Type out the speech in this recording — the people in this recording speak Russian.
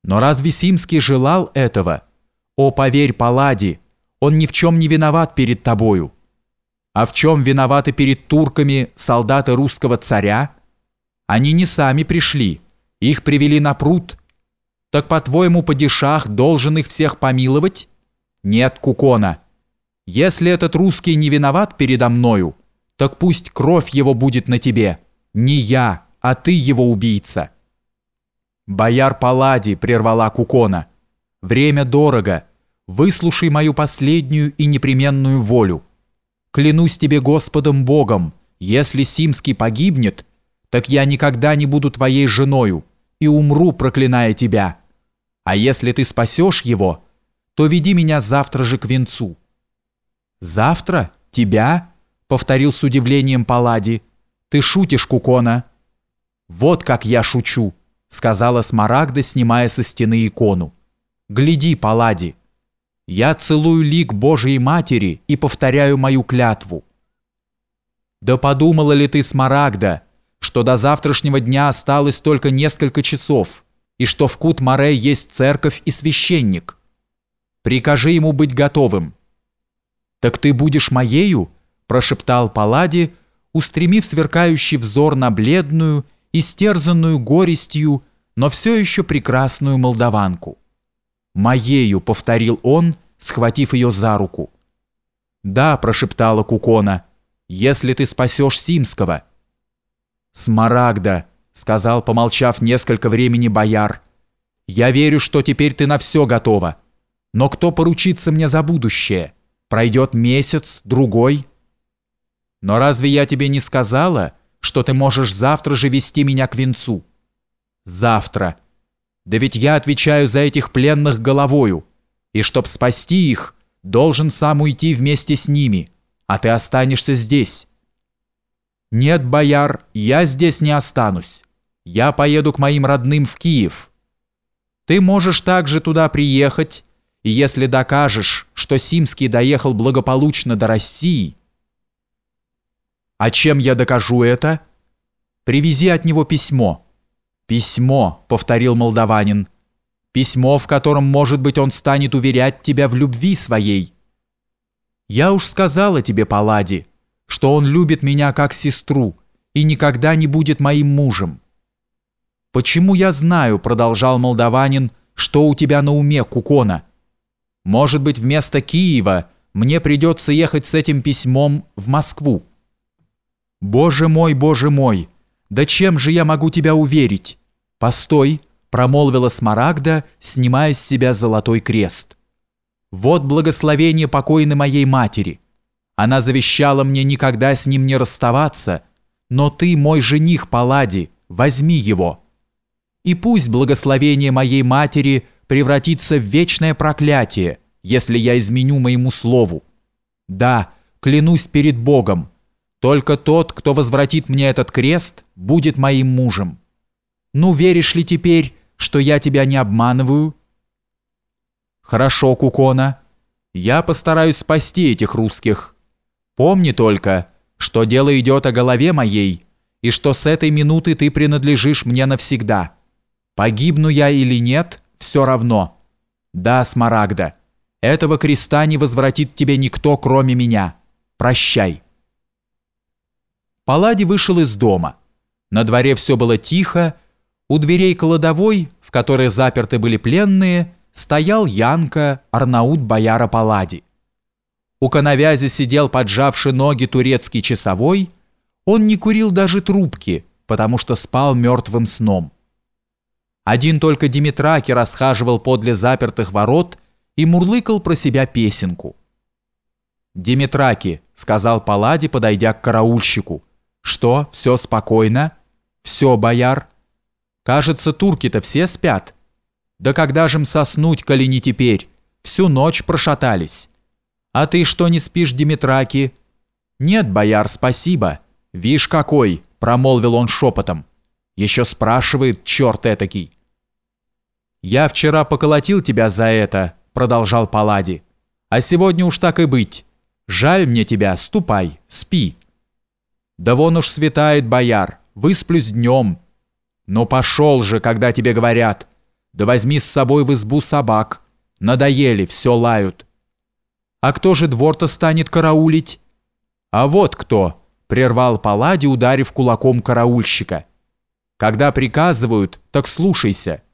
Но разве Симский желал этого? О, поверь, Палладий, он ни в чем не виноват перед тобою. А в чем виноваты перед турками солдаты русского царя? Они не сами пришли, их привели на пруд. Так, по-твоему, падишах должен их всех помиловать? Нет, Кукона. Если этот русский не виноват передо мною, так пусть кровь его будет на тебе. Не я, а ты его убийца. Бояр Палладий, прервала Кукона, время дорого, выслушай мою последнюю и непременную волю. Клянусь тебе Господом Богом, если Симский погибнет, так я никогда не буду твоей женою и умру, проклиная тебя. А если ты спасешь его, то веди меня завтра же к венцу». «Завтра? Тебя?» — повторил с удивлением Палладий. «Ты шутишь, Кукона». «Вот как я шучу», — сказала Смарагда, снимая со стены икону. «Гляди, Палладий, я целую лик Божией Матери и повторяю мою клятву». «Да подумала ли ты, Смарагда, что до завтрашнего дня осталось только несколько часов, и что в Кут-Море есть церковь и священник? Прикажи ему быть готовым». «Так ты будешь моею?» – прошептал Палладий, устремив сверкающий взор на бледную, истерзанную горестью, но все еще прекрасную молдаванку. «Моею», – повторил он, схватив ее за руку. «Да», – прошептала Кукона, – «если ты спасешь Симского». «Смарагда», – сказал, помолчав несколько времени бояр, – «я верю, что теперь ты на все готова. Но кто поручится мне за будущее? Пройдет месяц, другой. Но разве я тебе не сказала, что ты можешь завтра же вести меня к венцу?» «Завтра. Да ведь я отвечаю за этих пленных головою, и чтоб спасти их, должен сам уйти вместе с ними, а ты останешься здесь». «Нет, бояр, я здесь не останусь. Я поеду к моим родным в Киев. Ты можешь также туда приехать, и если докажешь, что Симский доехал благополучно до России...» «А чем я докажу это?» «Привези от него письмо». «Письмо», — повторил молдаванин. «Письмо, в котором, может быть, он станет уверять тебя в любви своей». «Я уж сказала тебе, Палладий, что он любит меня как сестру и никогда не будет моим мужем». «Почему я знаю, — продолжал молдаванин, — что у тебя на уме, Кукона? Может быть, вместо Киева мне придется ехать с этим письмом в Москву». Боже мой, да чем же я могу тебя уверить? Постой», — промолвила Смарагда, снимая с себя золотой крест. «Вот благословение покойной моей матери. Она завещала мне никогда с ним не расставаться, но ты, мой жених, Палладий, возьми его. И пусть благословение моей матери превратится в вечное проклятие, если я изменю моему слову. Да, клянусь перед Богом, только тот, кто возвратит мне этот крест, будет моим мужем. Ну, веришь ли теперь, что я тебя не обманываю?» «Хорошо, Кукона, я постараюсь спасти этих русских. Помни только, что дело идет о голове моей, и что с этой минуты ты принадлежишь мне навсегда. Погибну я или нет, все равно. Да, Смарагда, этого креста не возвратит тебе никто, кроме меня. Прощай». Палладий вышел из дома. На дворе все было тихо. У дверей кладовой, в которой заперты были пленные, стоял Янка, арнаут бояра Палладий. У коновязи сидел, поджавши ноги, турецкий часовой. Он не курил даже трубки, потому что спал мертвым сном. Один только Димитраки расхаживал подле запертых ворот и мурлыкал про себя песенку. «Димитраки», — сказал Палладий, подойдя к караульщику, — «что, все спокойно?» «Все, бояр». «Кажется, турки-то все спят». «Да когда же им соснуть, коли не теперь? Всю ночь прошатались». «А ты что, не спишь, Димитраки?» «Нет, бояр, спасибо. Вишь какой», — промолвил он шепотом. «Еще спрашивает, черт этакий». «Я вчера поколотил тебя за это», — продолжал Палладий. «А сегодня уж так и быть. Жаль мне тебя, ступай, спи». «Да вон уж светает, бояр, высплюсь днем». «Ну пошел же, когда тебе говорят. Да возьми с собой в избу собак. Надоели, все лают. А кто же двор-то станет караулить? А вот кто, прервал Палладий, ударив кулаком караульщика. Когда приказывают, так слушайся.